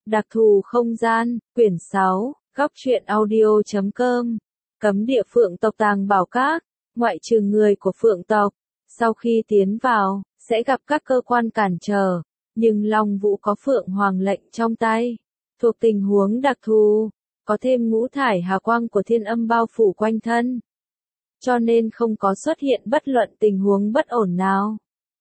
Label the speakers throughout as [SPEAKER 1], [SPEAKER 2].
[SPEAKER 1] Đặc thù không gian, quyển 6, góc truyện audio.com. Cấm địa Phượng tộc Tàng Bảo Các, ngoại trừ người của Phượng tộc, sau khi tiến vào, sẽ gặp các cơ quan cản trở, nhưng Long Vũ có Phượng Hoàng lệnh trong tay, thuộc tình huống đặc thù, có thêm ngũ thải hà quang của Thiên Âm bao phủ quanh thân, cho nên không có xuất hiện bất luận tình huống bất ổn nào.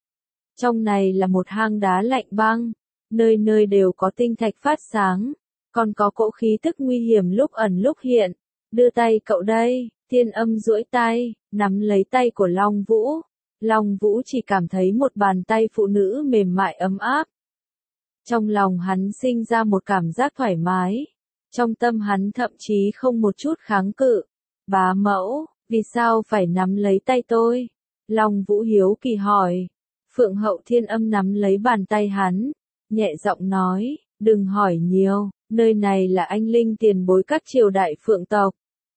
[SPEAKER 1] Trong này là một hang đá lạnh băng, nơi nơi đều có tinh thạch phát sáng, còn có cỗ khí tức nguy hiểm lúc ẩn lúc hiện. Đưa tay cậu đây, Thiên Âm duỗi tay, nắm lấy tay của Long Vũ. Long Vũ chỉ cảm thấy một bàn tay phụ nữ mềm mại ấm áp. Trong lòng hắn sinh ra một cảm giác thoải mái. Trong tâm hắn thậm chí không một chút kháng cự. Bá mẫu, vì sao phải nắm lấy tay tôi? Long Vũ hiếu kỳ hỏi. Phượng hậu Thiên Âm nắm lấy bàn tay hắn, nhẹ giọng nói, đừng hỏi nhiều, nơi này là anh linh tiền bối các triều đại Phượng tộc.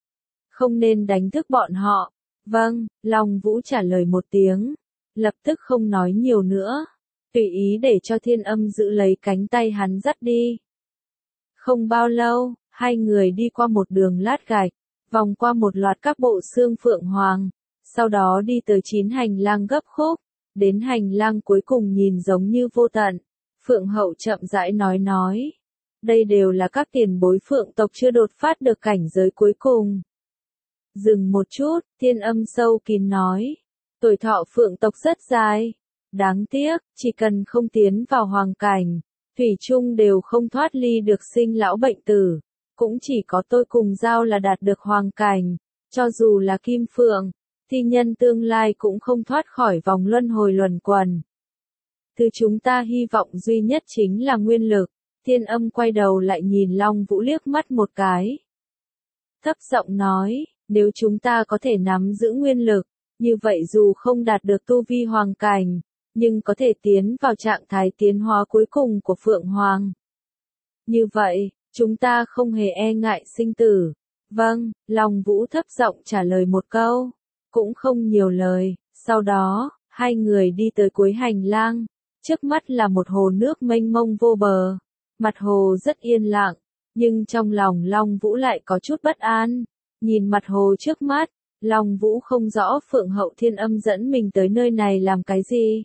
[SPEAKER 1] Không nên đánh thức bọn họ. Vâng, Long Vũ trả lời một tiếng, lập tức không nói nhiều nữa, tùy ý để cho Thiên Âm giữ lấy cánh tay hắn dắt đi. Không bao lâu, hai người đi qua một đường lát gạch, vòng qua một loạt các bộ xương Phượng Hoàng, sau đó đi tới 9 hành lang gấp khúc, đến hành lang cuối cùng nhìn giống như vô tận. Phượng hậu chậm rãi nói, đây đều là các tiền bối Phượng tộc chưa đột phát được cảnh giới cuối cùng. Dừng một chút, Thiên Âm sâu kín nói, tuổi thọ Phượng tộc rất dài, đáng tiếc, chỉ cần không tiến vào hoàng cảnh, thủy chung đều không thoát ly được sinh lão bệnh tử, cũng chỉ có tôi cùng Giao là đạt được hoàng cảnh, cho dù là Kim Phượng, thi nhân tương lai cũng không thoát khỏi vòng luân hồi luẩn quẩn. Thứ chúng ta hy vọng duy nhất chính là nguyên lực. Thiên Âm quay đầu lại nhìn Long Vũ liếc mắt một cái. Thấp giọng nói, nếu chúng ta có thể nắm giữ nguyên lực, như vậy dù không đạt được tu vi hoàng cảnh, nhưng có thể tiến vào trạng thái tiến hóa cuối cùng của Phượng Hoàng. Như vậy, chúng ta không hề e ngại sinh tử. Vâng, Long Vũ thấp giọng trả lời một câu, cũng không nhiều lời. Sau đó, hai người đi tới cuối hành lang, trước mắt là một hồ nước mênh mông vô bờ. Mặt hồ rất yên lặng, nhưng trong lòng Long Vũ lại có chút bất an. Nhìn mặt hồ trước mắt, Long Vũ không rõ Phượng hậu Thiên Âm dẫn mình tới nơi này làm cái gì.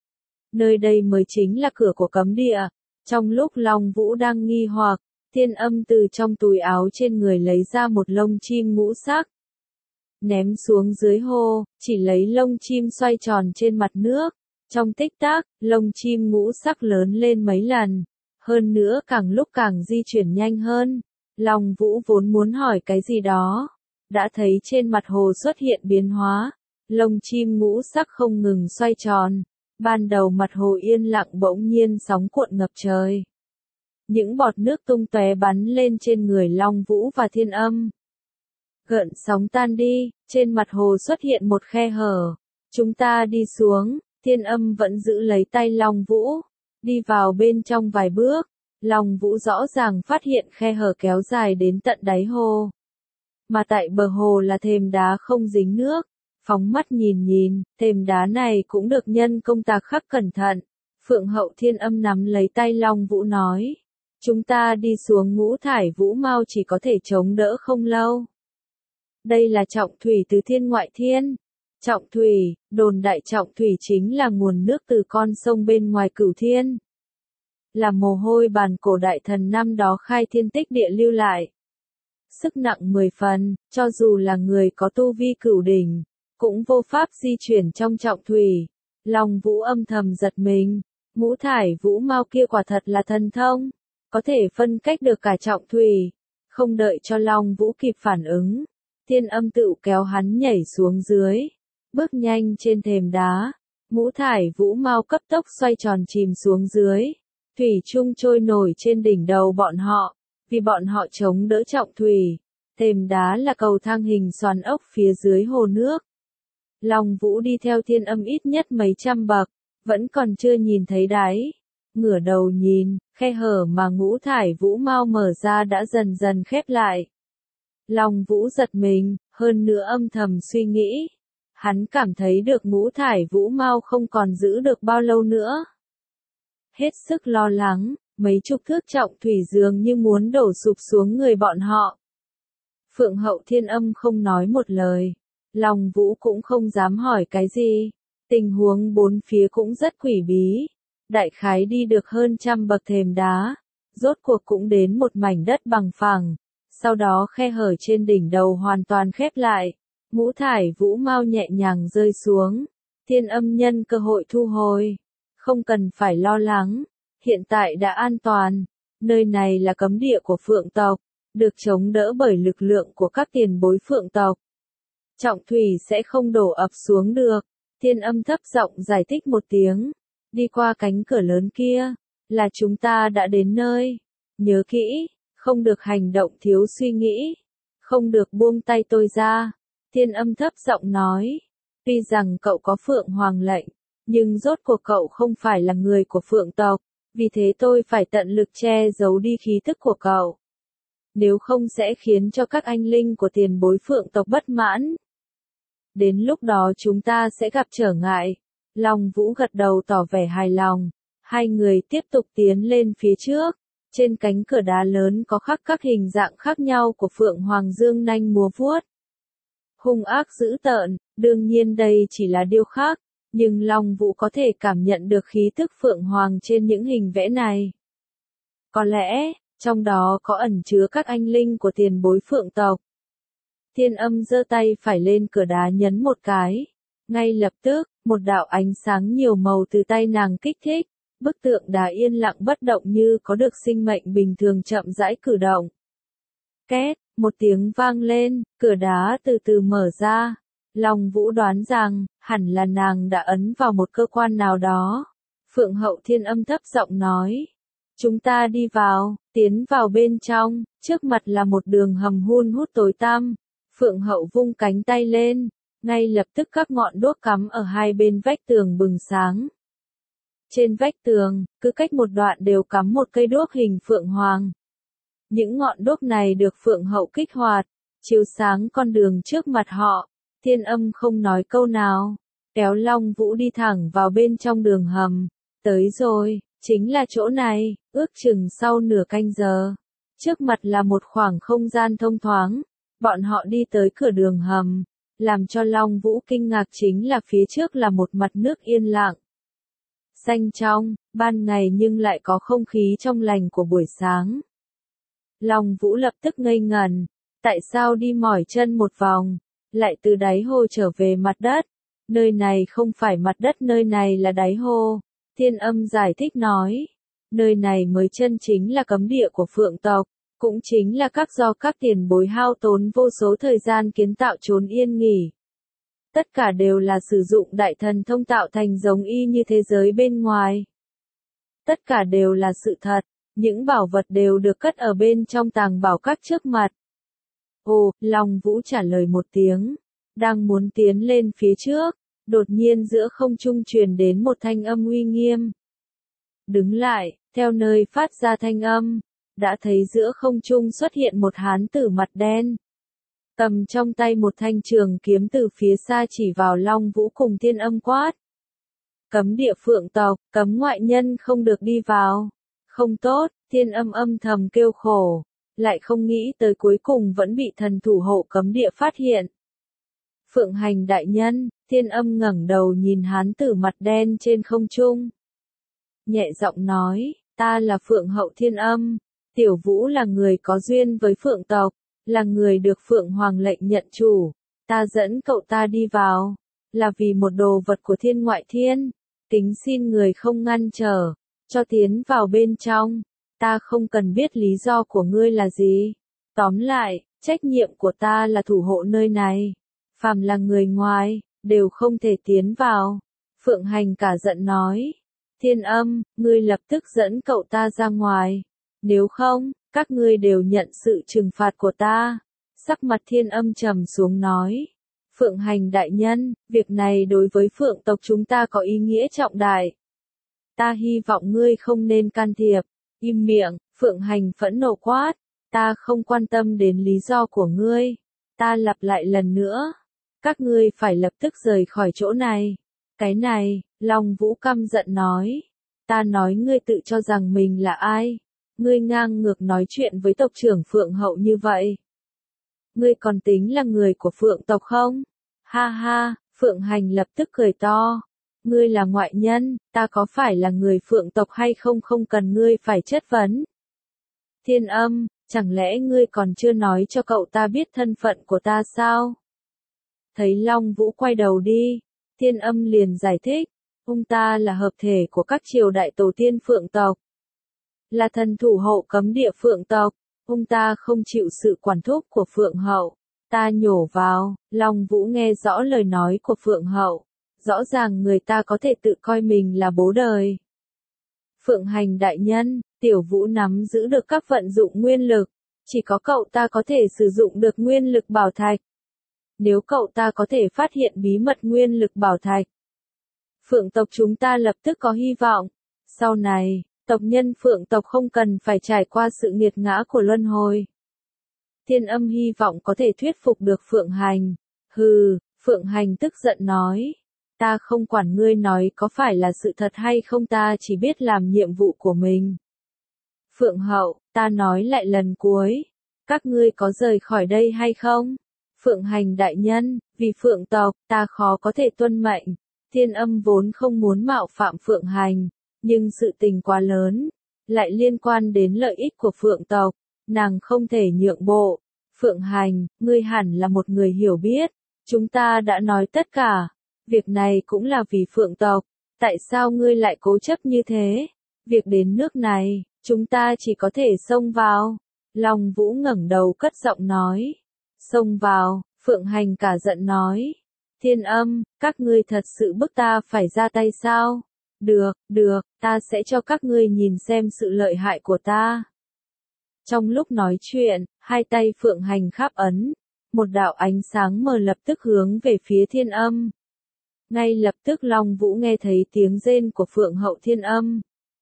[SPEAKER 1] Nơi đây mới chính là cửa của cấm địa. Trong lúc Long Vũ đang nghi hoặc, Thiên Âm từ trong túi áo trên người lấy ra một lông chim ngũ sắc. Ném xuống dưới hồ, chỉ lấy lông chim xoay tròn trên mặt nước. Trong tích tắc, lông chim ngũ sắc lớn lên mấy lần. Hơn nữa càng lúc càng di chuyển nhanh hơn. Long Vũ vốn muốn hỏi cái gì đó, đã thấy trên mặt hồ xuất hiện biến hóa, lông chim ngũ sắc không ngừng xoay tròn. Ban đầu mặt hồ yên lặng bỗng nhiên sóng cuộn ngập trời. Những bọt nước tung tóe bắn lên trên người Long Vũ và Thiên Âm. Gợn sóng tan đi, trên mặt hồ xuất hiện một khe hở. Chúng ta đi xuống, Thiên Âm vẫn giữ lấy tay Long Vũ. Đi vào bên trong vài bước, Long Vũ rõ ràng phát hiện khe hở kéo dài đến tận đáy hồ. Mà tại bờ hồ là thềm đá không dính nước. Phóng mắt nhìn, thềm đá này cũng được nhân công tạc khắc cẩn thận. Phượng hậu Thiên Âm nắm lấy tay Long Vũ nói, chúng ta đi xuống ngũ thải vũ mau chỉ có thể chống đỡ không lâu. Đây là trọng thủy từ thiên ngoại thiên. Trọng thủy, đồn đại trọng thủy chính là nguồn nước từ con sông bên ngoài cửu thiên. Là mồ hôi bàn cổ đại thần năm đó khai thiên tích địa lưu lại. Sức nặng 10 phần, cho dù là người có tu vi cửu đỉnh, cũng vô pháp di chuyển trong trọng thủy. Long Vũ âm thầm giật mình, ngũ thải vũ mau kia quả thật là thần thông, có thể phân cách được cả trọng thủy. Không đợi cho Long Vũ kịp phản ứng, Thiên Âm tự kéo hắn nhảy xuống dưới, bước nhanh trên thềm đá, ngũ thải vũ mau cấp tốc xoay tròn chìm xuống dưới. Thủy chung trôi nổi trên đỉnh đầu bọn họ, vì bọn họ chống đỡ trọng thủy. Thềm đá là cầu thang hình xoắn ốc phía dưới hồ nước. Long Vũ đi theo Thiên Âm ít nhất mấy trăm bậc, vẫn còn chưa nhìn thấy đáy. Ngửa đầu nhìn, khe hở mà ngũ thải vũ mau mở ra đã dần dần khép lại. Long Vũ giật mình, hơn nữa âm thầm suy nghĩ. Hắn cảm thấy được ngũ thải vũ mau không còn giữ được bao lâu nữa. Hết sức lo lắng, mấy chục thước trọng thủy dường như muốn đổ sụp xuống người bọn họ. Phượng Hậu Thiên Âm không nói một lời, Long Vũ cũng không dám hỏi cái gì, tình huống bốn phía cũng rất quỷ bí, đại khái đi được hơn 100 bậc thềm đá, rốt cuộc cũng đến một mảnh đất bằng phẳng, sau đó khe hở trên đỉnh đầu hoàn toàn khép lại, ngũ thải vũ mau nhẹ nhàng rơi xuống, Thiên Âm nhân cơ hội thu hồi, không cần phải lo lắng, hiện tại đã an toàn, nơi này là cấm địa của Phượng tộc, được chống đỡ bởi lực lượng của các tiền bối Phượng tộc. Trọng thủy sẽ không đổ ập xuống được, Thiên Âm thấp giọng giải thích một tiếng, đi qua cánh cửa lớn kia, là chúng ta đã đến nơi, nhớ kỹ, không được hành động thiếu suy nghĩ, không được buông tay tôi ra, Thiên Âm thấp giọng nói, tuy rằng cậu có Phượng Hoàng lệnh, nhưng rốt cuộc cậu không phải là người của Phượng tộc, vì thế tôi phải tận lực che giấu đi khí thức của cậu. Nếu không sẽ khiến cho các anh linh của tiền bối Phượng tộc bất mãn. Đến lúc đó chúng ta sẽ gặp trở ngại. Long Vũ gật đầu tỏ vẻ hài lòng. Hai người tiếp tục tiến lên phía trước. Trên cánh cửa đá lớn có khắc các hình dạng khác nhau của Phượng Hoàng dương nanh múa vuốt. Hung ác dữ tợn, đương nhiên đây chỉ là điêu khắc, nhưng Long Vũ có thể cảm nhận được khí thức Phượng Hoàng trên những hình vẽ này. Có lẽ, trong đó có ẩn chứa các anh linh của tiền bối Phượng tộc. Thiên Âm giơ tay phải lên cửa đá nhấn một cái. Ngay lập tức, một đạo ánh sáng nhiều màu từ tay nàng kích thích. Bức tượng đá yên lặng bất động như có được sinh mệnh bình thường chậm rãi cử động. Két, một tiếng vang lên, cửa đá từ từ mở ra. Long Vũ đoán rằng, hẳn là nàng đã ấn vào một cơ quan nào đó. Phượng Hậu Thiên Âm thấp giọng nói. Chúng ta đi vào, tiến vào bên trong, trước mặt là một đường hầm hun hút tối tăm. Phượng Hậu vung cánh tay lên, ngay lập tức các ngọn đuốc cắm ở hai bên vách tường bừng sáng. Trên vách tường, cứ cách một đoạn đều cắm một cây đuốc hình Phượng Hoàng. Những ngọn đuốc này được Phượng Hậu kích hoạt, chiếu sáng con đường trước mặt họ. Thiên Âm không nói câu nào, kéo Long Vũ đi thẳng vào bên trong đường hầm. Tới rồi, chính là chỗ này, ước chừng sau nửa canh giờ. Trước mặt là một khoảng không gian thông thoáng. Bọn họ đi tới cửa đường hầm, làm cho Long Vũ kinh ngạc chính là phía trước là một mặt nước yên lặng. Xanh trong, ban ngày nhưng lại có không khí trong lành của buổi sáng. Long Vũ lập tức ngây ngẩn, tại sao đi mỏi chân một vòng, lại từ đáy hồ trở về mặt đất. Nơi này không phải mặt đất, nơi này là đáy hồ. Thiên Âm giải thích nói, nơi này mới chân chính là cấm địa của Phượng tộc. Cũng chính là do các tiền bối hao tốn vô số thời gian kiến tạo chốn yên nghỉ. Tất cả đều là sử dụng đại thần thông tạo thành giống y như thế giới bên ngoài. Tất cả đều là sự thật, những bảo vật đều được cất ở bên trong tàng bảo các trước mặt. Ồ, Long Vũ trả lời một tiếng, đang muốn tiến lên phía trước, đột nhiên giữa không trung truyền đến một thanh âm uy nghiêm. Đứng lại, theo nơi phát ra thanh âm. Đã thấy giữa không trung xuất hiện một hán tử mặt đen. Cầm trong tay một thanh trường kiếm từ phía xa chỉ vào Long Vũ cùng Thiên Âm quát. Cấm địa Phượng tộc, cấm ngoại nhân không được đi vào. Không tốt, Thiên Âm âm thầm kêu khổ. Lại không nghĩ tới cuối cùng vẫn bị thần thủ hộ cấm địa phát hiện. Phượng Hành đại nhân, Thiên Âm ngẩng đầu nhìn hán tử mặt đen trên không trung. Nhẹ giọng nói, ta là Phượng Hậu Thiên Âm. Tiểu Vũ là người có duyên với Phượng tộc, là người được Phượng Hoàng lệnh nhận chủ. Ta dẫn cậu ta đi vào, là vì một đồ vật của thiên ngoại thiên. Kính xin người không ngăn trở, cho tiến vào bên trong. Ta không cần biết lý do của ngươi là gì. Tóm lại, trách nhiệm của ta là thủ hộ nơi này. Phàm là người ngoài, đều không thể tiến vào. Phượng Hành cả giận nói. Thiên Âm, ngươi lập tức dẫn cậu ta ra ngoài. Nếu không, các ngươi đều nhận sự trừng phạt của ta. Sắc mặt Thiên Âm trầm xuống nói. Phượng Hành đại nhân, việc này đối với Phượng tộc chúng ta có ý nghĩa trọng đại. Ta hy vọng ngươi không nên can thiệp. Im miệng, Phượng Hành phẫn nộ quát. Ta không quan tâm đến lý do của ngươi. Ta lặp lại lần nữa. Các ngươi phải lập tức rời khỏi chỗ này. Cái này, Long Vũ căm giận nói. Ta nói ngươi tự cho rằng mình là ai? Ngươi ngang ngược nói chuyện với tộc trưởng Phượng Hậu như vậy. Ngươi còn tính là người của Phượng tộc không? Ha ha, Phượng Hành lập tức cười to. Ngươi là ngoại nhân, ta có phải là người Phượng tộc hay không không cần ngươi phải chất vấn. Thiên Âm, chẳng lẽ ngươi còn chưa nói cho cậu ta biết thân phận của ta sao? Thấy Long Vũ quay đầu đi, Thiên Âm liền giải thích, ông ta là hợp thể của các triều đại tổ tiên Phượng tộc. Là thần thủ hộ cấm địa Phượng tộc, ông ta không chịu sự quản thúc của Phượng hậu. Ta nhổ vào, Long Vũ nghe rõ lời nói của Phượng hậu. Rõ ràng người ta có thể tự coi mình là bố đời. Phượng Hành đại nhân, Tiểu Vũ nắm giữ được các vận dụng nguyên lực. Chỉ có cậu ta có thể sử dụng được nguyên lực bảo thạch. Nếu cậu ta có thể phát hiện bí mật nguyên lực bảo thạch, Phượng tộc chúng ta lập tức có hy vọng. Sau này, tộc nhân Phượng tộc không cần phải trải qua sự nghiệt ngã của luân hồi. Thiên Âm hy vọng có thể thuyết phục được Phượng Hành. Hừ, Phượng Hành tức giận nói. Ta không quản ngươi nói có phải là sự thật hay không, ta chỉ biết làm nhiệm vụ của mình. Phượng hậu, ta nói lại lần cuối. Các ngươi có rời khỏi đây hay không? Phượng Hành đại nhân, vì Phượng tộc, ta khó có thể tuân mệnh. Thiên Âm vốn không muốn mạo phạm Phượng Hành, nhưng sự tình quá lớn, lại liên quan đến lợi ích của Phượng tộc, nàng không thể nhượng bộ. Phượng Hành, ngươi hẳn là một người hiểu biết, chúng ta đã nói tất cả, việc này cũng là vì Phượng tộc, tại sao ngươi lại cố chấp như thế? Việc đến nước này, chúng ta chỉ có thể xông vào. Long Vũ ngẩng đầu cất giọng nói. Xông vào, Phượng Hành cả giận nói. Thiên Âm, các ngươi thật sự bức ta phải ra tay sao? Được, ta sẽ cho các ngươi nhìn xem sự lợi hại của ta. Trong lúc nói chuyện, hai tay Phượng Hành kháp ấn. Một đạo ánh sáng mờ lập tức hướng về phía Thiên Âm. Ngay lập tức Long Vũ nghe thấy tiếng rên của Phượng hậu Thiên Âm.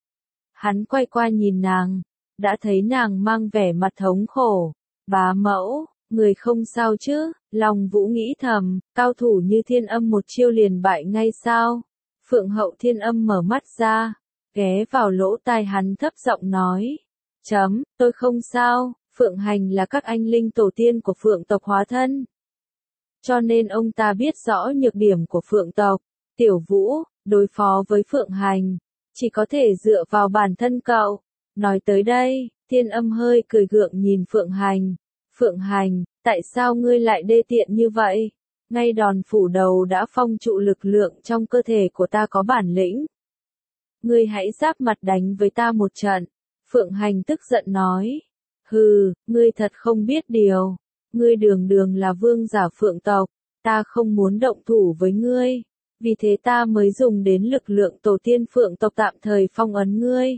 [SPEAKER 1] Hắn quay qua nhìn nàng, đã thấy nàng mang vẻ mặt thống khổ. Bá mẫu, người không sao chứ? Long Vũ nghĩ thầm, cao thủ như Thiên Âm một chiêu liền bại ngay sao? Phượng hậu Thiên Âm mở mắt ra, ghé vào lỗ tai hắn thấp giọng nói. Tôi không sao, Phượng Hành là các anh linh tổ tiên của Phượng tộc hóa thân. Cho nên ông ta biết rõ nhược điểm của Phượng tộc. Tiểu Vũ, đối phó với Phượng Hành, chỉ có thể dựa vào bản thân cậu. Nói tới đây, Thiên Âm hơi cười gượng nhìn Phượng Hành. Phượng Hành, tại sao ngươi lại đê tiện như vậy? Ngay đòn phủ đầu đã phong trụ lực lượng trong cơ thể của ta có bản lĩnh. Ngươi hãy giáp mặt đánh với ta một trận. Phượng Hành tức giận nói. Hừ, ngươi thật không biết điều. Ngươi đường đường là vương giả Phượng tộc, ta không muốn động thủ với ngươi. Vì thế ta mới dùng đến lực lượng tổ tiên Phượng tộc tạm thời phong ấn ngươi.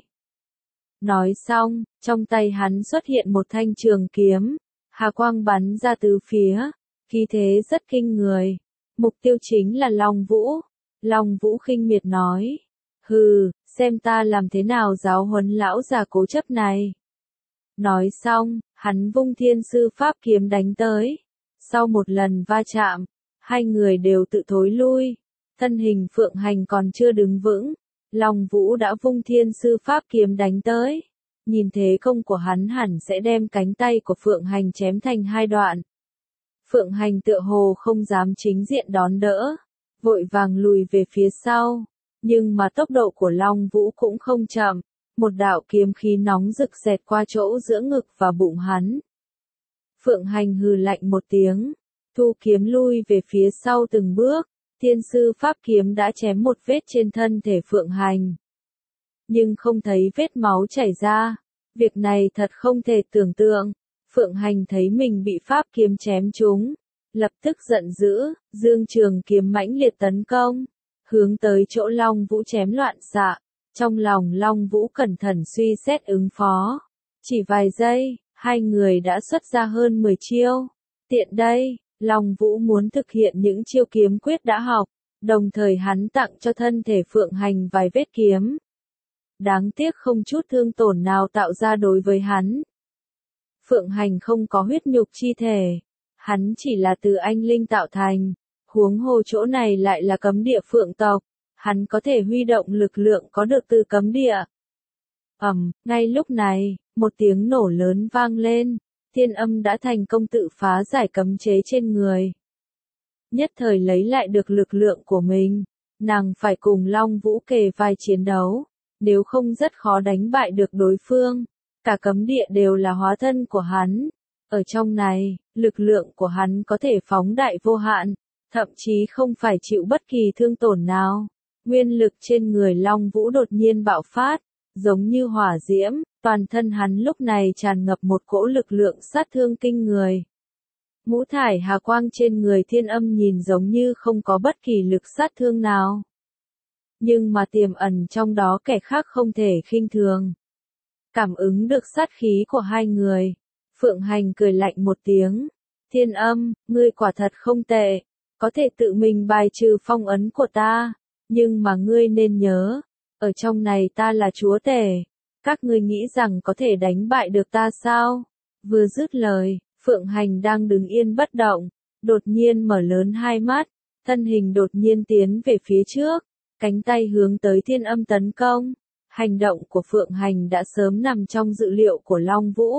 [SPEAKER 1] Nói xong, trong tay hắn xuất hiện một thanh trường kiếm. Hà quang bắn ra từ phía, khí thế rất kinh người. Mục tiêu chính là Long Vũ. Long Vũ khinh miệt nói. Hừ, xem ta làm thế nào giáo huấn lão già cố chấp này. Nói xong, hắn vung thiên sư pháp kiếm đánh tới. Sau một lần va chạm, hai người đều tự thối lui. Thân hình Phượng Hành còn chưa đứng vững. Long Vũ đã vung thiên sư pháp kiếm đánh tới. Nhìn thế công của hắn hẳn sẽ đem cánh tay của Phượng Hành chém thành hai đoạn. Phượng Hành tựa hồ không dám chính diện đón đỡ, vội vàng lùi về phía sau. Nhưng mà tốc độ của Long Vũ cũng không chậm, một đạo kiếm khí nóng rực xẹt qua chỗ giữa ngực và bụng hắn. Phượng Hành hừ lạnh một tiếng, thu kiếm lui về phía sau từng bước, thiên sư pháp kiếm đã chém một vết trên thân thể Phượng Hành. Nhưng không thấy vết máu chảy ra. Việc này thật không thể tưởng tượng. Phượng Hành thấy mình bị pháp kiếm chém trúng, lập tức giận dữ, dương trường kiếm mãnh liệt tấn công, hướng tới chỗ Long Vũ chém loạn xạ. Trong lòng Long Vũ cẩn thận suy xét ứng phó. Chỉ vài giây, hai người đã xuất ra hơn 10 chiêu. Tiện đây, Long Vũ muốn thực hiện những chiêu kiếm quyết đã học, đồng thời hắn tặng cho thân thể Phượng Hành vài vết kiếm. Đáng tiếc không chút thương tổn nào tạo ra đối với hắn. Phượng Hành không có huyết nhục chi thể, hắn chỉ là từ anh linh tạo thành, huống hồ chỗ này lại là cấm địa Phượng tộc, hắn có thể huy động lực lượng có được từ cấm địa. Ngay lúc này, một tiếng nổ lớn vang lên, Thiên Âm đã thành công tự phá giải cấm chế trên người. Nhất thời lấy lại được lực lượng của mình, nàng phải cùng Long Vũ kề vai chiến đấu, nếu không rất khó đánh bại được đối phương. Cả cấm địa đều là hóa thân của hắn. Ở trong này, lực lượng của hắn có thể phóng đại vô hạn, thậm chí không phải chịu bất kỳ thương tổn nào. Nguyên lực trên người Long Vũ đột nhiên bạo phát, giống như hỏa diễm, toàn thân hắn lúc này tràn ngập một cỗ lực lượng sát thương kinh người. Ngũ thải hà quang trên người Thiên Âm nhìn giống như không có bất kỳ lực sát thương nào. Nhưng mà tiềm ẩn trong đó kẻ khác không thể khinh thường. Cảm ứng được sát khí của hai người, Phượng Hành cười lạnh một tiếng. Thiên Âm, ngươi quả thật không tệ, có thể tự mình bài trừ phong ấn của ta, nhưng mà ngươi nên nhớ, ở trong này ta là chúa tể, các ngươi nghĩ rằng có thể đánh bại được ta sao? Vừa dứt lời, Phượng Hành đang đứng yên bất động, đột nhiên mở lớn hai mắt, thân hình đột nhiên tiến về phía trước, cánh tay hướng tới Thiên Âm tấn công. Hành động của Phượng Hành đã sớm nằm trong dự liệu của Long Vũ.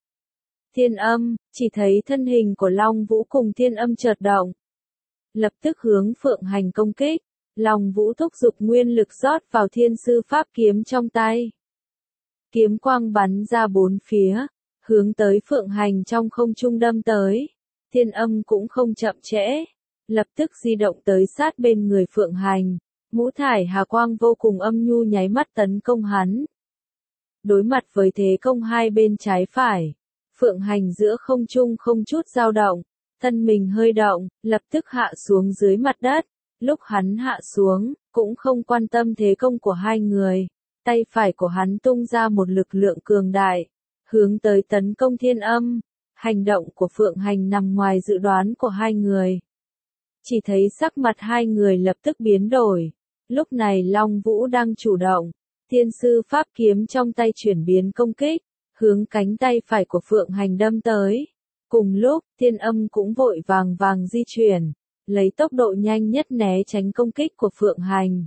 [SPEAKER 1] Thiên Âm, chỉ thấy thân hình của Long Vũ cùng Thiên Âm chợt động. Lập tức hướng Phượng Hành công kích, Long Vũ thúc giục nguyên lực rót vào thiên sư pháp kiếm trong tay. Kiếm quang bắn ra bốn phía, hướng tới Phượng Hành trong không trung đâm tới. Thiên Âm cũng không chậm trễ, lập tức di động tới sát bên người Phượng Hành. Ngũ thải hà quang vô cùng âm nhu nháy mắt tấn công hắn. Đối mặt với thế công hai bên trái phải, Phượng Hành giữa không trung không chút dao động, thân mình hơi động, lập tức hạ xuống dưới mặt đất. Lúc hắn hạ xuống, cũng không quan tâm thế công của hai người. Tay phải của hắn tung ra một lực lượng cường đại, hướng tới tấn công Thiên Âm. Hành động của Phượng Hành nằm ngoài dự đoán của hai người. Chỉ thấy sắc mặt hai người lập tức biến đổi. Lúc này Long Vũ đang chủ động, thiên sư pháp kiếm trong tay chuyển biến công kích, hướng cánh tay phải của Phượng Hành đâm tới. Cùng lúc, Thiên Âm cũng vội vàng di chuyển, lấy tốc độ nhanh nhất né tránh công kích của Phượng Hành.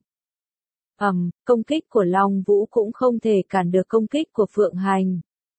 [SPEAKER 1] Công kích của Long Vũ cũng không thể cản được công kích của Phượng Hành.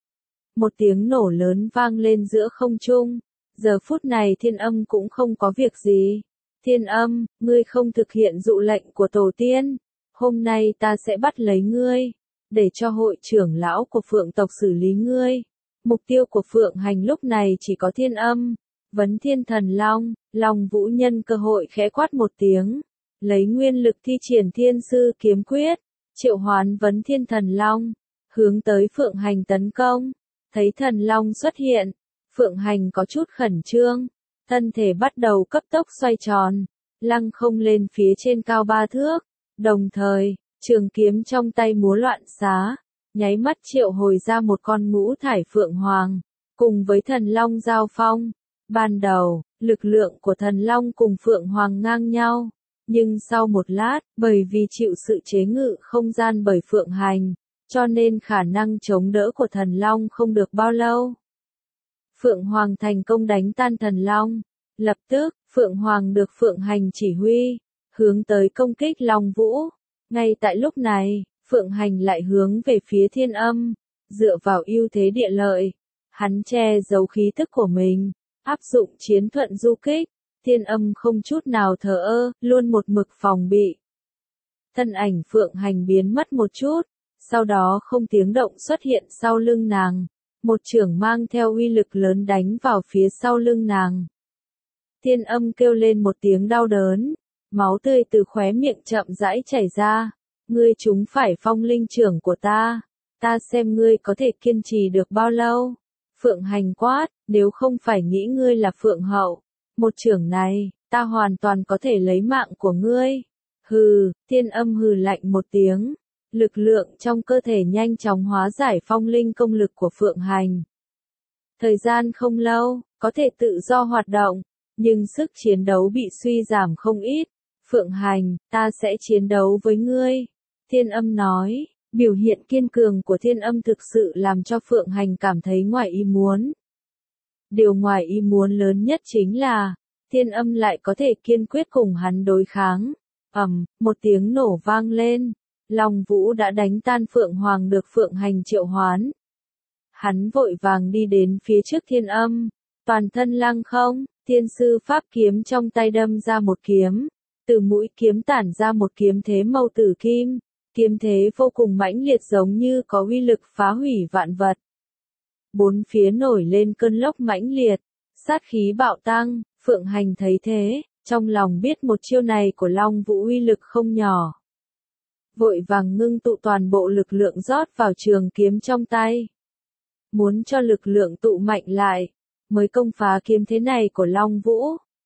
[SPEAKER 1] Một tiếng nổ lớn vang lên giữa không trung, giờ phút này Thiên Âm cũng không có việc gì. Thiên Âm, ngươi không thực hiện dụ lệnh của tổ tiên, hôm nay ta sẽ bắt lấy ngươi, để cho hội trưởng lão của Phượng tộc xử lý ngươi. Mục tiêu của Phượng Hành lúc này chỉ có Thiên Âm. Vấn Thiên Thần Long, Long Vũ nhân cơ hội khẽ quát một tiếng, lấy nguyên lực thi triển Thiên Sư Kiếm Quyết, triệu hoán Vấn Thiên Thần Long, hướng tới Phượng Hành tấn công. Thấy Thần Long xuất hiện, Phượng Hành có chút khẩn trương, thân thể bắt đầu cấp tốc xoay tròn, lăng không lên phía trên cao 3 thước, đồng thời, trường kiếm trong tay múa loạn xá, nháy mắt triệu hồi ra một con ngũ thải Phượng Hoàng, cùng với Thần Long giao phong. Ban đầu, lực lượng của Thần Long cùng Phượng Hoàng ngang nhau, nhưng sau một lát, bởi vì chịu sự chế ngự không gian bởi Phượng Hành, cho nên khả năng chống đỡ của Thần Long không được bao lâu. Phượng Hoàng thành công đánh tan Thần Long, lập tức, Phượng Hoàng được Phượng Hành chỉ huy, hướng tới công kích Long Vũ. Ngay tại lúc này, Phượng Hành lại hướng về phía Thiên Âm, dựa vào ưu thế địa lợi, hắn che giấu khí tức của mình, áp dụng chiến thuận du kích. Thiên Âm không chút nào thờ ơ, luôn một mực phòng bị. Thân ảnh Phượng Hành biến mất một chút, sau đó không tiếng động xuất hiện sau lưng nàng, một chưởng mang theo uy lực lớn đánh vào phía sau lưng nàng. Thiên Âm kêu lên một tiếng đau đớn, máu tươi từ khóe miệng chậm rãi chảy ra. Ngươi trúng phải phong linh chưởng của ta xem ngươi có thể kiên trì được bao lâu. Phượng Hành quát, nếu không phải nghĩ ngươi là Phượng hậu, một chưởng này, ta hoàn toàn có thể lấy mạng của ngươi. Hừ, Thiên Âm hừ lạnh một tiếng, lực lượng trong cơ thể nhanh chóng hóa giải phong linh công lực của Phượng Hành. Thời gian không lâu, có thể tự do hoạt động, nhưng sức chiến đấu bị suy giảm không ít. Phượng Hành, ta sẽ chiến đấu với ngươi. Thiên Âm nói, biểu hiện kiên cường của Thiên Âm thực sự làm cho Phượng Hành cảm thấy ngoài ý muốn. Điều ngoài ý muốn lớn nhất chính là, Thiên Âm lại có thể kiên quyết cùng hắn đối kháng. Một tiếng nổ vang lên. Long Vũ đã đánh tan Phượng Hoàng được Phượng Hành triệu hoán. Hắn vội vàng đi đến phía trước Thiên Âm, toàn thân lăng không, thiên sư pháp kiếm trong tay đâm ra một kiếm, từ mũi kiếm tản ra một kiếm thế màu tử kim, kiếm thế vô cùng mãnh liệt giống như có uy lực phá hủy vạn vật. Bốn phía nổi lên cơn lốc mãnh liệt, sát khí bạo tăng, Phượng Hành thấy thế, trong lòng biết một chiêu này của Long Vũ uy lực không nhỏ. Vội vàng ngưng tụ toàn bộ lực lượng rót vào trường kiếm trong tay. Muốn cho lực lượng tụ mạnh lại, mới công phá kiếm thế này của Long Vũ.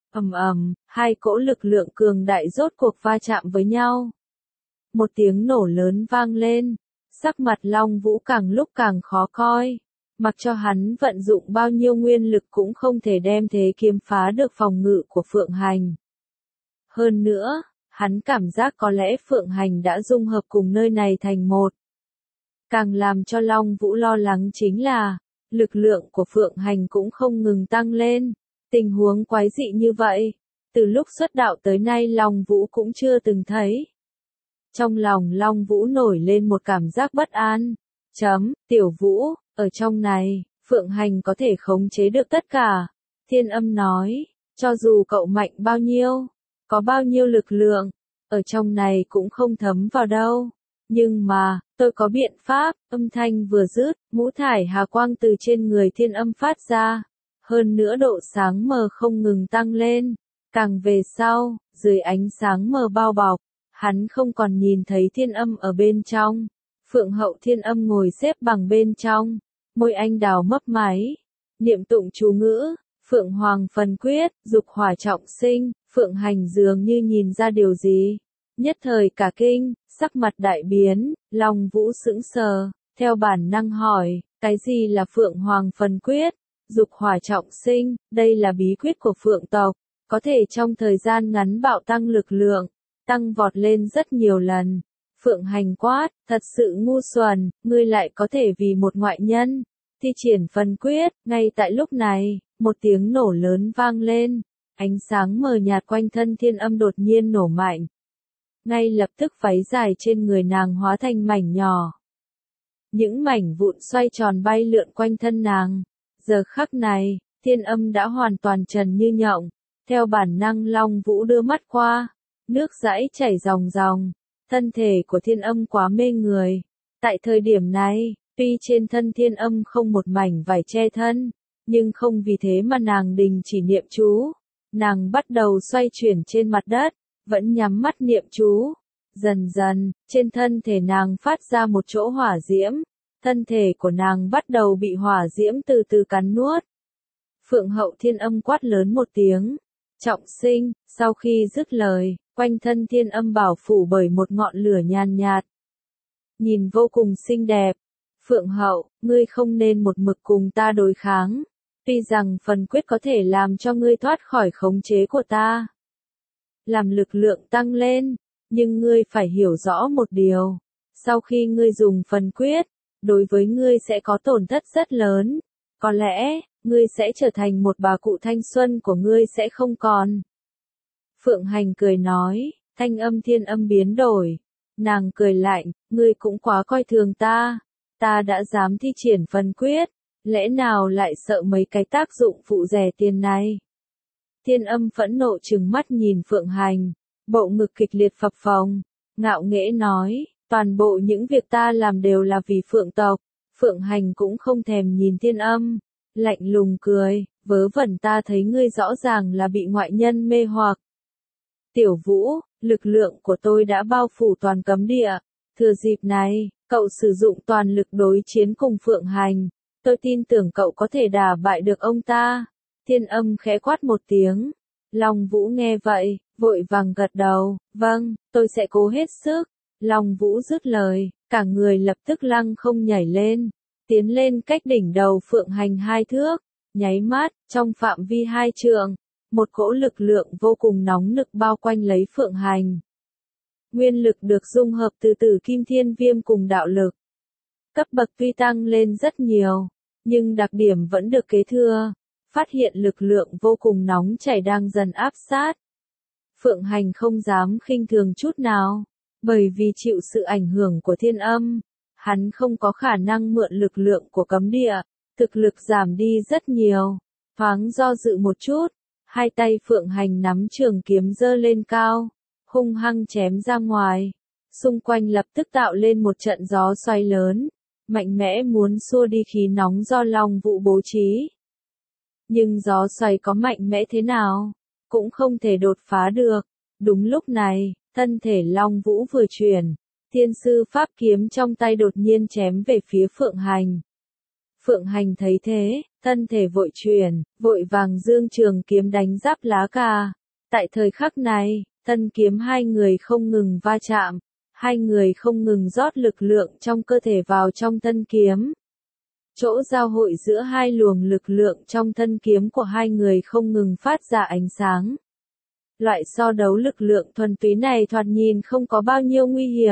[SPEAKER 1] Hai cỗ lực lượng cường đại rốt cuộc va chạm với nhau. Một tiếng nổ lớn vang lên, sắc mặt Long Vũ càng lúc càng khó coi. Mặc cho hắn vận dụng bao nhiêu nguyên lực cũng không thể đem thế kiếm phá được phòng ngự của Phượng Hành. Hơn nữa, hắn cảm giác có lẽ Phượng Hành đã dung hợp cùng nơi này thành một. Càng làm cho Long Vũ lo lắng chính là, lực lượng của Phượng Hành cũng không ngừng tăng lên. Tình huống quái dị như vậy, từ lúc xuất đạo tới nay Long Vũ cũng chưa từng thấy. Trong lòng Long Vũ nổi lên một cảm giác bất an. Tiểu Vũ, ở trong này, Phượng Hành có thể khống chế được tất cả. Thiên Âm nói, cho dù cậu mạnh bao nhiêu, có bao nhiêu lực lượng, ở trong này cũng không thấm vào đâu. Nhưng mà, tôi có biện pháp. Âm thanh vừa dứt, ngũ thải hà quang từ trên người Thiên Âm phát ra. Hơn nữa độ sáng mờ không ngừng tăng lên. Càng về sau, dưới ánh sáng mờ bao bọc, hắn không còn nhìn thấy Thiên Âm ở bên trong. Phượng hậu Thiên Âm ngồi xếp bằng bên trong, môi anh đào mấp máy, niệm tụng chú ngữ, Phượng Hoàng phần quyết, dục hỏa trọng sinh. Phượng Hành dường như nhìn ra điều gì, nhất thời cả kinh, sắc mặt đại biến. Long Vũ sững sờ, theo bản năng hỏi, cái gì là Phượng Hoàng phần quyết, dục hỏa trọng sinh? Đây là bí quyết của Phượng tộc, có thể trong thời gian ngắn bạo tăng lực lượng, tăng vọt lên rất nhiều lần. Phượng Hành quát, thật sự ngu xuẩn, ngươi lại có thể vì một ngoại nhân thi triển phần quyết. Ngay tại lúc này, một tiếng nổ lớn vang lên, ánh sáng mờ nhạt quanh thân Thiên Âm đột nhiên nổ mạnh. Ngay lập tức váy dài trên người nàng hóa thành mảnh nhỏ. Những mảnh vụn xoay tròn bay lượn quanh thân nàng. Giờ khắc này, Thiên Âm đã hoàn toàn trần như nhộng. Theo bản năng Long Vũ đưa mắt qua, nước dãi chảy ròng ròng. Thân thể của Thiên Âm quá mê người. Tại thời điểm này, tuy trên thân Thiên Âm không một mảnh vải che thân, nhưng không vì thế mà nàng đình chỉ niệm chú. Nàng bắt đầu xoay chuyển trên mặt đất, vẫn nhắm mắt niệm chú. Dần dần, trên thân thể nàng phát ra một chỗ hỏa diễm. Thân thể của nàng bắt đầu bị hỏa diễm từ từ cắn nuốt. Phượng hậu Thiên Âm quát lớn một tiếng. Trọng sinh. Sau khi dứt lời, quanh thân Thiên Âm bảo phủ bởi một ngọn lửa nhàn nhạt. Nhìn vô cùng xinh đẹp. Phượng hậu, ngươi không nên một mực cùng ta đối kháng. Tuy rằng phần quyết có thể làm cho ngươi thoát khỏi khống chế của ta, làm lực lượng tăng lên, nhưng ngươi phải hiểu rõ một điều. Sau khi ngươi dùng phần quyết, đối với ngươi sẽ có tổn thất rất lớn. Có lẽ, ngươi sẽ trở thành một bà cụ thanh xuân của ngươi sẽ không còn. Phượng Hành cười nói, thanh âm Thiên Âm biến đổi. Nàng cười lạnh, ngươi cũng quá coi thường ta. Ta đã dám thi triển phần quyết, lẽ nào lại sợ mấy cái tác dụng phụ rẻ tiền này? Thiên Âm phẫn nộ trừng mắt nhìn Phượng Hành, bộ ngực kịch liệt phập phồng, ngạo nghễ nói, toàn bộ những việc ta làm đều là vì Phượng tộc. Phượng Hành cũng không thèm nhìn Thiên Âm, lạnh lùng cười, vớ vẩn, ta thấy ngươi rõ ràng là bị ngoại nhân mê hoặc. Tiểu Vũ, lực lượng của tôi đã bao phủ toàn cấm địa, thừa dịp này, cậu sử dụng toàn lực đối chiến cùng Phượng Hành, tôi tin tưởng cậu có thể đả bại được ông ta. Thiên Âm khẽ quát một tiếng. Long Vũ nghe vậy, vội vàng gật đầu, vâng, tôi sẽ cố hết sức. Long Vũ dứt lời, cả người lập tức lăng không nhảy lên, tiến lên cách đỉnh đầu Phượng Hành 2 thước, nháy mắt, trong phạm vi 2 trượng, một cỗ lực lượng vô cùng nóng nực bao quanh lấy Phượng Hành. Nguyên lực được dung hợp từ Tử Kim Thiên Viêm cùng đạo lực. Cấp bậc tuy tăng lên rất nhiều, nhưng đặc điểm vẫn được kế thừa. Phát hiện lực lượng vô cùng nóng chảy đang dần áp sát. Phượng Hành không dám khinh thường chút nào, bởi vì chịu sự ảnh hưởng của thiên âm, hắn không có khả năng mượn lực lượng của cấm địa, thực lực giảm đi rất nhiều. Thoáng do dự một chút, hai tay Phượng Hành nắm trường kiếm giơ lên cao, hung hăng chém ra ngoài. Xung quanh lập tức tạo lên một trận gió xoay lớn, mạnh mẽ muốn xua đi khí nóng do Long Vũ bố trí. Nhưng gió xoay có mạnh mẽ thế nào, cũng không thể đột phá được. Đúng lúc này, thân thể Long Vũ vừa chuyển, thiên sư pháp kiếm trong tay đột nhiên chém về phía Phượng Hành. Phượng Hành thấy thế, thân thể vội chuyển, vội vàng dương trường kiếm đánh giáp lá cà. Tại thời khắc này, thân kiếm hai người không ngừng va chạm, hai người không ngừng rót lực lượng trong cơ thể vào trong thân kiếm. Chỗ giao hội giữa hai luồng lực lượng trong thân kiếm của hai người không ngừng phát ra ánh sáng. Loại so đấu lực lượng thuần túy này thoạt nhìn không có bao nhiêu nguy hiểm.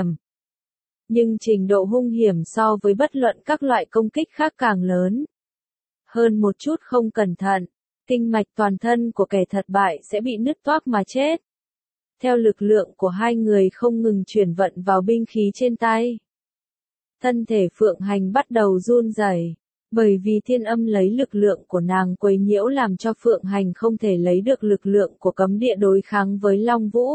[SPEAKER 1] Nhưng trình độ hung hiểm so với bất luận các loại công kích khác càng lớn. Hơn một chút không cẩn thận, kinh mạch toàn thân của kẻ thất bại sẽ bị nứt toác mà chết. Theo lực lượng của hai người không ngừng chuyển vận vào binh khí trên tay. Thân thể Phượng Hành bắt đầu run rẩy, bởi vì thiên âm lấy lực lượng của nàng quấy nhiễu làm cho Phượng Hành không thể lấy được lực lượng của cấm địa đối kháng với Long Vũ.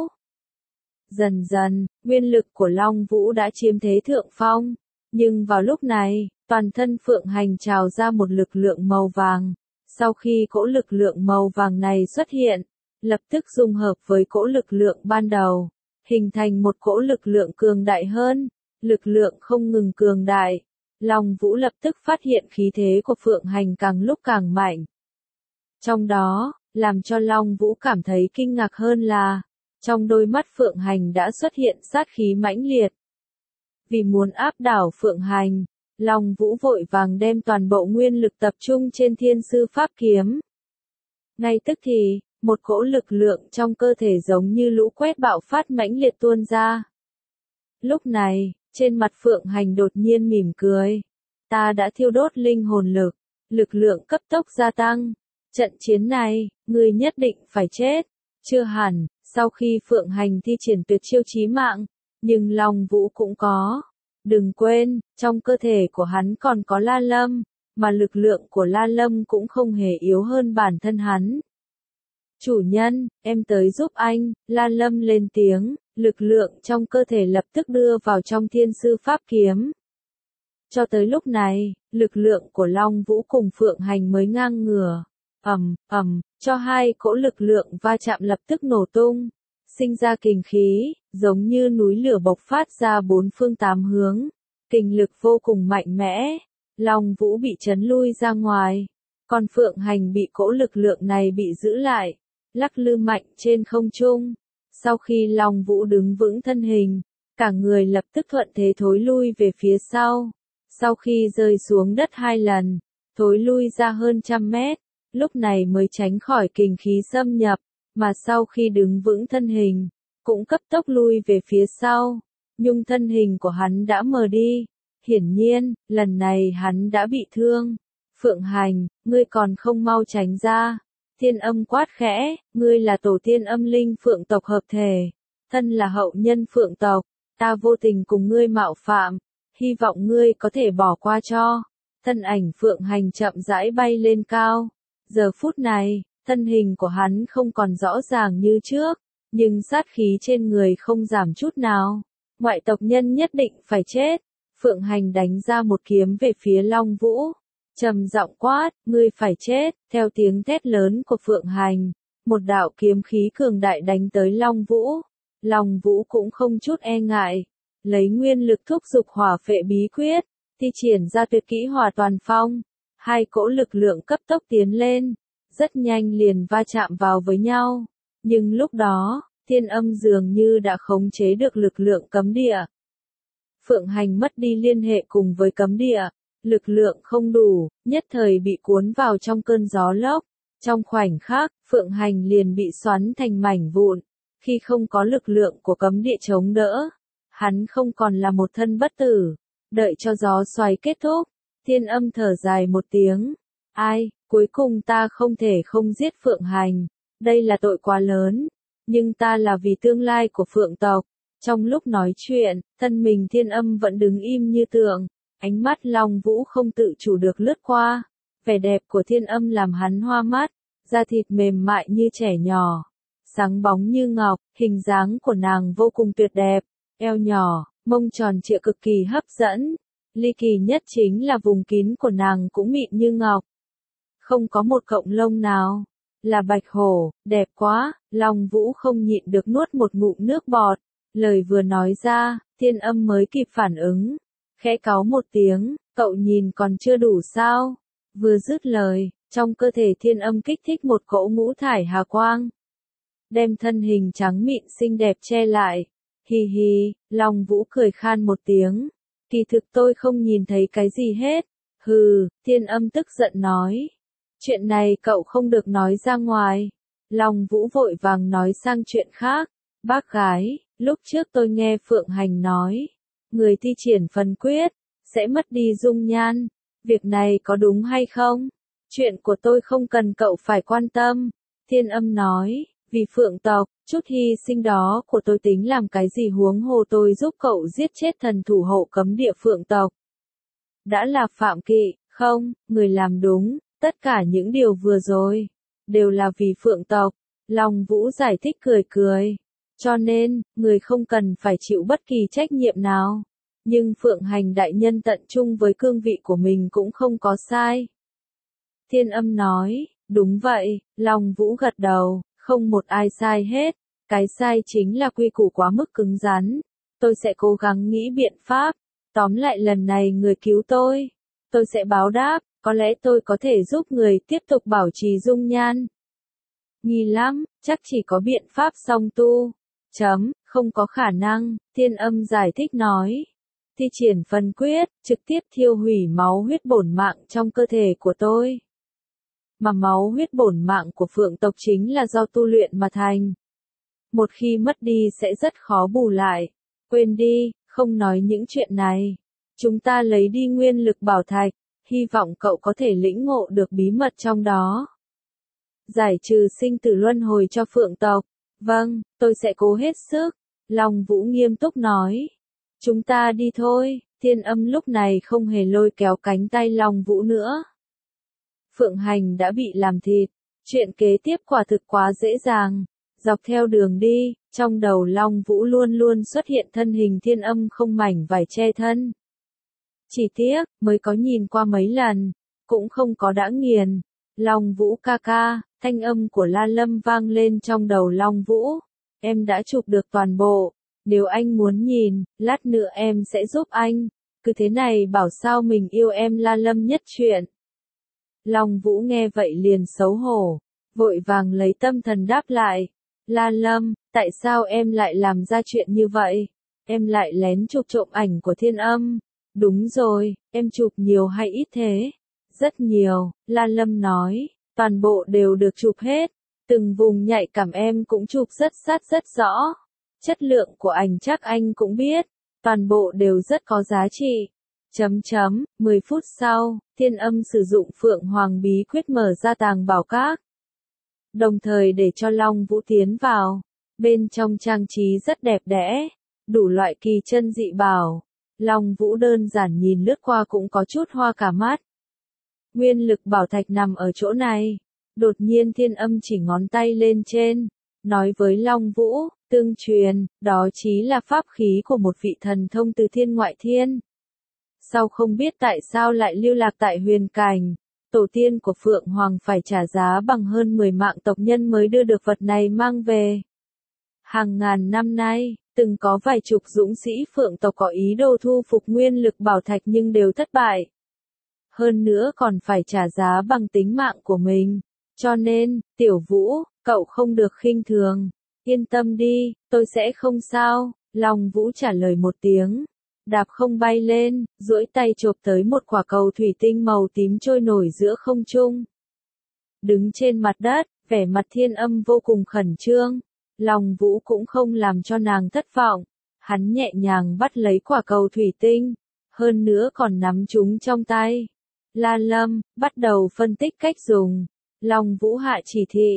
[SPEAKER 1] Dần dần, nguyên lực của Long Vũ đã chiếm thế thượng phong, nhưng vào lúc này, toàn thân Phượng Hành trào ra một lực lượng màu vàng. Sau khi cỗ lực lượng màu vàng này xuất hiện, lập tức dung hợp với cỗ lực lượng ban đầu, hình thành một cỗ lực lượng cường đại hơn, lực lượng không ngừng cường đại. Long Vũ lập tức phát hiện khí thế của Phượng Hành càng lúc càng mạnh. Trong đó, làm cho Long Vũ cảm thấy kinh ngạc hơn là, trong đôi mắt Phượng Hành đã xuất hiện sát khí mãnh liệt. Vì muốn áp đảo Phượng Hành, Long Vũ vội vàng đem toàn bộ nguyên lực tập trung trên thiên sư pháp kiếm. Ngay tức thì, một cỗ lực lượng trong cơ thể giống như lũ quét bạo phát mãnh liệt tuôn ra. Lúc này, trên mặt Phượng Hành đột nhiên mỉm cười. Ta đã thiêu đốt linh hồn lực, lực lượng cấp tốc gia tăng. Trận chiến này, ngươi nhất định phải chết. Chưa hẳn, sau khi Phượng Hành thi triển tuyệt chiêu chí mạng, nhưng Long Vũ cũng có. Đừng quên, trong cơ thể của hắn còn có La Lâm, mà lực lượng của La Lâm cũng không hề yếu hơn bản thân hắn. Chủ nhân, em tới giúp anh, La Lâm lên tiếng, lực lượng trong cơ thể lập tức đưa vào trong thiên sư pháp kiếm. Cho tới lúc này, lực lượng của Long Vũ cùng Phượng Hành mới ngang ngửa. Cho hai cỗ lực lượng va chạm lập tức nổ tung, sinh ra kình khí, giống như núi lửa bộc phát ra bốn phương tám hướng, kình lực vô cùng mạnh mẽ. Long Vũ bị chấn lui ra ngoài, còn Phượng Hành bị cỗ lực lượng này bị giữ lại, lắc lư mạnh trên không trung. Sau khi Long Vũ đứng vững thân hình, cả người lập tức thuận thế thối lui về phía sau. Sau khi rơi xuống đất 2 lần, thối lui ra hơn 100 mét, lúc này mới tránh khỏi kình khí xâm nhập, mà sau khi đứng vững thân hình, cũng cấp tốc lui về phía sau. Nhưng thân hình của hắn đã mờ đi, hiển nhiên, lần này hắn đã bị thương. Phượng Hành, ngươi còn không mau tránh ra. Thiên âm quát khẽ, ngươi là tổ tiên âm linh phượng tộc hợp thể, thân là hậu nhân phượng tộc, ta vô tình cùng ngươi mạo phạm, hy vọng ngươi có thể bỏ qua cho. Thân ảnh Phượng Hành chậm rãi bay lên cao. Giờ phút này, thân hình của hắn không còn rõ ràng như trước, nhưng sát khí trên người không giảm chút nào. Ngoại tộc nhân nhất định phải chết. Phượng Hành đánh ra một kiếm về phía Long Vũ. Trầm giọng quát, ngươi phải chết. Theo tiếng thét lớn của Phượng Hành, một đạo kiếm khí cường đại đánh tới Long Vũ. Long Vũ cũng không chút e ngại, lấy nguyên lực thúc giục hỏa phệ bí quyết, thi triển ra tuyệt kỹ hỏa toàn phong. Hai cỗ lực lượng cấp tốc tiến lên, rất nhanh liền va chạm vào với nhau. Nhưng lúc đó, thiên âm dường như đã khống chế được lực lượng cấm địa. Phượng Hành mất đi liên hệ cùng với cấm địa, lực lượng không đủ, nhất thời bị cuốn vào trong cơn gió lốc. Trong khoảnh khắc, Phượng Hành liền bị xoắn thành mảnh vụn. Khi không có lực lượng của cấm địa chống đỡ, hắn không còn là một thân bất tử. Đợi cho gió xoáy kết thúc, thiên âm thở dài một tiếng. Ai, cuối cùng ta không thể không giết Phượng Hành. Đây là tội quá lớn. nhưng ta là vì tương lai của Phượng tộc. Trong lúc nói chuyện, thân mình Thiên Âm vẫn đứng im như tượng, ánh mắt Long Vũ không tự chủ được lướt qua. Vẻ đẹp của Thiên Âm làm hắn hoa mắt, da thịt mềm mại như trẻ nhỏ, sáng bóng như ngọc, hình dáng của nàng vô cùng tuyệt đẹp, eo nhỏ, mông tròn trịa cực kỳ hấp dẫn. Ly kỳ nhất chính là vùng kín của nàng cũng mịn như ngọc, không có một cọng lông nào. Là bạch hổ, đẹp quá, Long Vũ không nhịn được nuốt một ngụm nước bọt. Lời vừa nói ra, Thiên Âm mới kịp phản ứng, khẽ cáu một tiếng, cậu nhìn còn chưa đủ sao? Vừa dứt lời, trong cơ thể Thiên Âm kích thích một cỗ ngũ thải hà quang, đem thân hình trắng mịn xinh đẹp che lại. Hi hi, Long Vũ cười khan một tiếng, kỳ thực tôi không nhìn thấy cái gì hết. Hừ, Thiên Âm tức giận nói, chuyện này cậu không được nói ra ngoài. Long Vũ vội vàng nói sang chuyện khác, bác gái, lúc trước tôi nghe Phượng Hành nói, người thi triển phần quyết, sẽ mất đi dung nhan, việc này có đúng hay không? Chuyện của tôi không cần cậu phải quan tâm. Thiên Âm nói, vì Phượng tộc, chút hy sinh đó của tôi tính làm cái gì, huống hồ tôi giúp cậu giết chết thần thủ hộ cấm địa Phượng tộc. Đã là phạm kỵ, không, người làm đúng, tất cả những điều vừa rồi, đều là vì Phượng tộc. Long Vũ giải thích cười cười. Cho nên, người không cần phải chịu bất kỳ trách nhiệm nào. Nhưng Phượng Hành đại nhân tận trung với cương vị của mình cũng không có sai. Thiên Âm nói, đúng vậy, Long Vũ gật đầu, không một ai sai hết. Cái sai chính là quy củ quá mức cứng rắn. Tôi sẽ cố gắng nghĩ biện pháp. Tóm lại lần này người cứu tôi sẽ báo đáp, có lẽ tôi có thể giúp người tiếp tục bảo trì dung nhan. Nghi lắm, chắc chỉ có biện pháp song tu. Không có khả năng, Thiên Âm giải thích nói. Thi triển phân quyết, trực tiếp thiêu hủy máu huyết bổn mạng trong cơ thể của tôi. Mà máu huyết bổn mạng của Phượng tộc chính là do tu luyện mà thành. Một khi mất đi sẽ rất khó bù lại. Quên đi, không nói những chuyện này. Chúng ta lấy đi nguyên lực bảo thạch, hy vọng cậu có thể lĩnh ngộ được bí mật trong đó. Giải trừ sinh tử luân hồi cho Phượng tộc. Vâng, tôi sẽ cố hết sức. Long Vũ nghiêm túc nói. Chúng ta đi thôi. Thiên Âm lúc này không hề lôi kéo cánh tay Long Vũ nữa. Phượng Hành đã bị làm thịt. Chuyện kế tiếp quả thực quá dễ dàng. Dọc theo đường đi, trong đầu Long Vũ luôn luôn xuất hiện thân hình Thiên Âm không mảnh vải che thân. Chỉ tiếc, mới có nhìn qua mấy lần, cũng không có đã nghiền. Long Vũ ca ca, thanh âm của La Lâm vang lên trong đầu Long Vũ. Em đã chụp được toàn bộ. Nếu anh muốn nhìn, lát nữa em sẽ giúp anh. Cứ thế này bảo sao mình yêu em. La Lâm nhất chuyện. Long Vũ nghe vậy liền xấu hổ, vội vàng lấy tâm thần đáp lại. La Lâm, tại sao em lại làm ra chuyện như vậy? Em lại lén chụp trộm ảnh của Thiên Âm. Đúng rồi, em chụp nhiều hay ít thế? Rất nhiều, La Lâm nói, toàn bộ đều được chụp hết. Từng vùng nhạy cảm em cũng chụp rất sát rất rõ. Chất lượng của ảnh chắc anh cũng biết, toàn bộ đều rất có giá trị. 10 phút sau, Thiên Âm sử dụng Phượng Hoàng bí quyết mở ra tàng bảo các. Đồng thời để cho Long Vũ tiến vào. Bên trong trang trí rất đẹp đẽ, đủ loại kỳ chân dị bảo. Long Vũ đơn giản nhìn lướt qua cũng có chút hoa cả mắt. Nguyên lực bảo thạch nằm ở chỗ này. Đột nhiên Thiên Âm chỉ ngón tay lên trên, nói với Long Vũ, tương truyền, đó chí là pháp khí của một vị thần thông từ thiên ngoại thiên. Sau không biết tại sao lại lưu lạc tại huyền cảnh, tổ tiên của Phượng Hoàng phải trả giá bằng hơn 10 mạng tộc nhân mới đưa được vật này mang về. Hàng ngàn năm nay, từng có vài chục dũng sĩ Phượng tộc có ý đồ thu phục nguyên lực bảo thạch nhưng đều thất bại. Hơn nữa còn phải trả giá bằng tính mạng của mình. Cho nên, Tiểu Vũ, cậu không được khinh thường. Yên tâm đi, tôi sẽ không sao. Long Vũ trả lời một tiếng. Đạp không bay lên, duỗi tay chộp tới một quả cầu thủy tinh màu tím trôi nổi giữa không trung. Đứng trên mặt đất, vẻ mặt Thiên Âm vô cùng khẩn trương. Long Vũ cũng không làm cho nàng thất vọng. Hắn nhẹ nhàng bắt lấy quả cầu thủy tinh. Hơn nữa còn nắm chúng trong tay. La Lâm, bắt đầu phân tích cách dùng. Long Vũ hạ chỉ thị.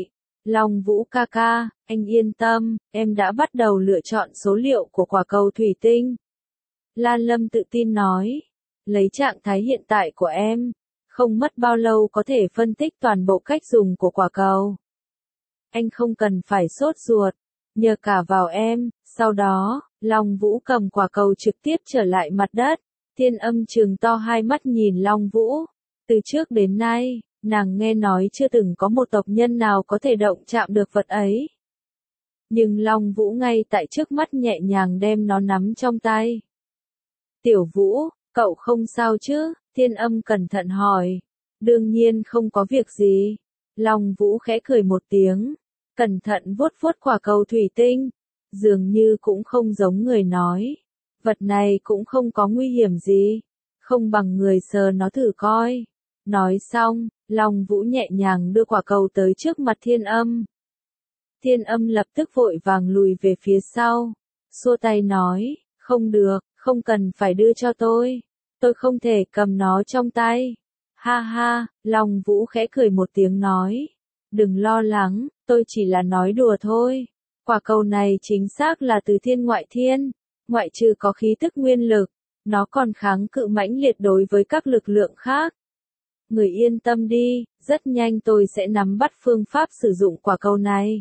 [SPEAKER 1] Long Vũ ca ca, anh yên tâm, em đã bắt đầu lựa chọn số liệu của quả cầu thủy tinh. Lan Lâm tự tin nói, lấy trạng thái hiện tại của em, không mất bao lâu có thể phân tích toàn bộ cách dùng của quả cầu. Anh không cần phải sốt ruột, nhờ cả vào em. Sau đó, Long Vũ cầm quả cầu trực tiếp trở lại mặt đất. Thiên Âm trừng to hai mắt nhìn Long Vũ. Từ trước đến nay, nàng nghe nói chưa từng có một tộc nhân nào có thể động chạm được vật ấy. Nhưng Long Vũ ngay tại trước mắt nhẹ nhàng đem nó nắm trong tay. Tiểu Vũ, cậu không sao chứ? Thiên Âm cẩn thận hỏi. Đương nhiên không có việc gì. Long Vũ khẽ cười một tiếng, cẩn thận vuốt vuốt quả cầu thủy tinh. Dường như cũng không giống người nói. Vật này cũng không có nguy hiểm gì. Không bằng người sờ nó thử coi. Nói xong, Long Vũ nhẹ nhàng đưa quả cầu tới trước mặt Thiên Âm. Thiên Âm lập tức vội vàng lùi về phía sau. Xua tay nói, không được, không cần phải đưa cho tôi. Tôi không thể cầm nó trong tay. Ha ha, Long Vũ khẽ cười một tiếng nói. Đừng lo lắng, tôi chỉ là nói đùa thôi. Quả cầu này chính xác là từ thiên ngoại thiên. Ngoại trừ có khí tức nguyên lực, nó còn kháng cự mãnh liệt đối với các lực lượng khác. Người yên tâm đi, rất nhanh tôi sẽ nắm bắt phương pháp sử dụng quả cầu này.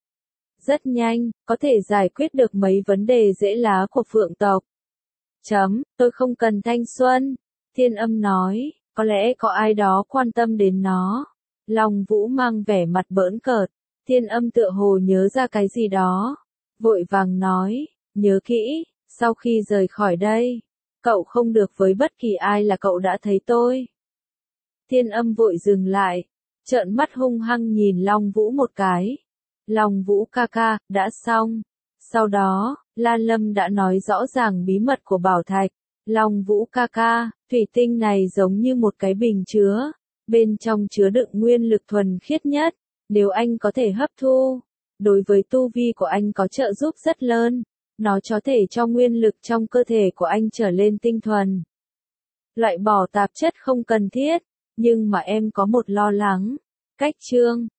[SPEAKER 1] Rất nhanh, có thể giải quyết được mấy vấn đề dễ lá của Phượng tộc. Tôi không cần thanh xuân. Thiên Âm nói, có lẽ có ai đó quan tâm đến nó. Long Vũ mang vẻ mặt bỡn cợt. Thiên Âm tựa hồ nhớ ra cái gì đó. Vội vàng nói, nhớ kỹ, sau khi rời khỏi đây, cậu không được với bất kỳ ai là cậu đã thấy tôi. Thiên Âm vội dừng lại, trợn mắt hung hăng nhìn Long Vũ một cái. Long Vũ ca ca, đã xong. Sau đó, Lan Lâm đã nói rõ ràng bí mật của bảo thạch. Long Vũ ca ca, thủy tinh này giống như một cái bình chứa. Bên trong chứa đựng nguyên lực thuần khiết nhất. Nếu anh có thể hấp thu, đối với tu vi của anh có trợ giúp rất lớn. Nó có thể cho nguyên lực trong cơ thể của anh trở lên tinh thuần. Loại bỏ tạp chất không cần thiết. Nhưng mà em có một lo lắng. Cách chương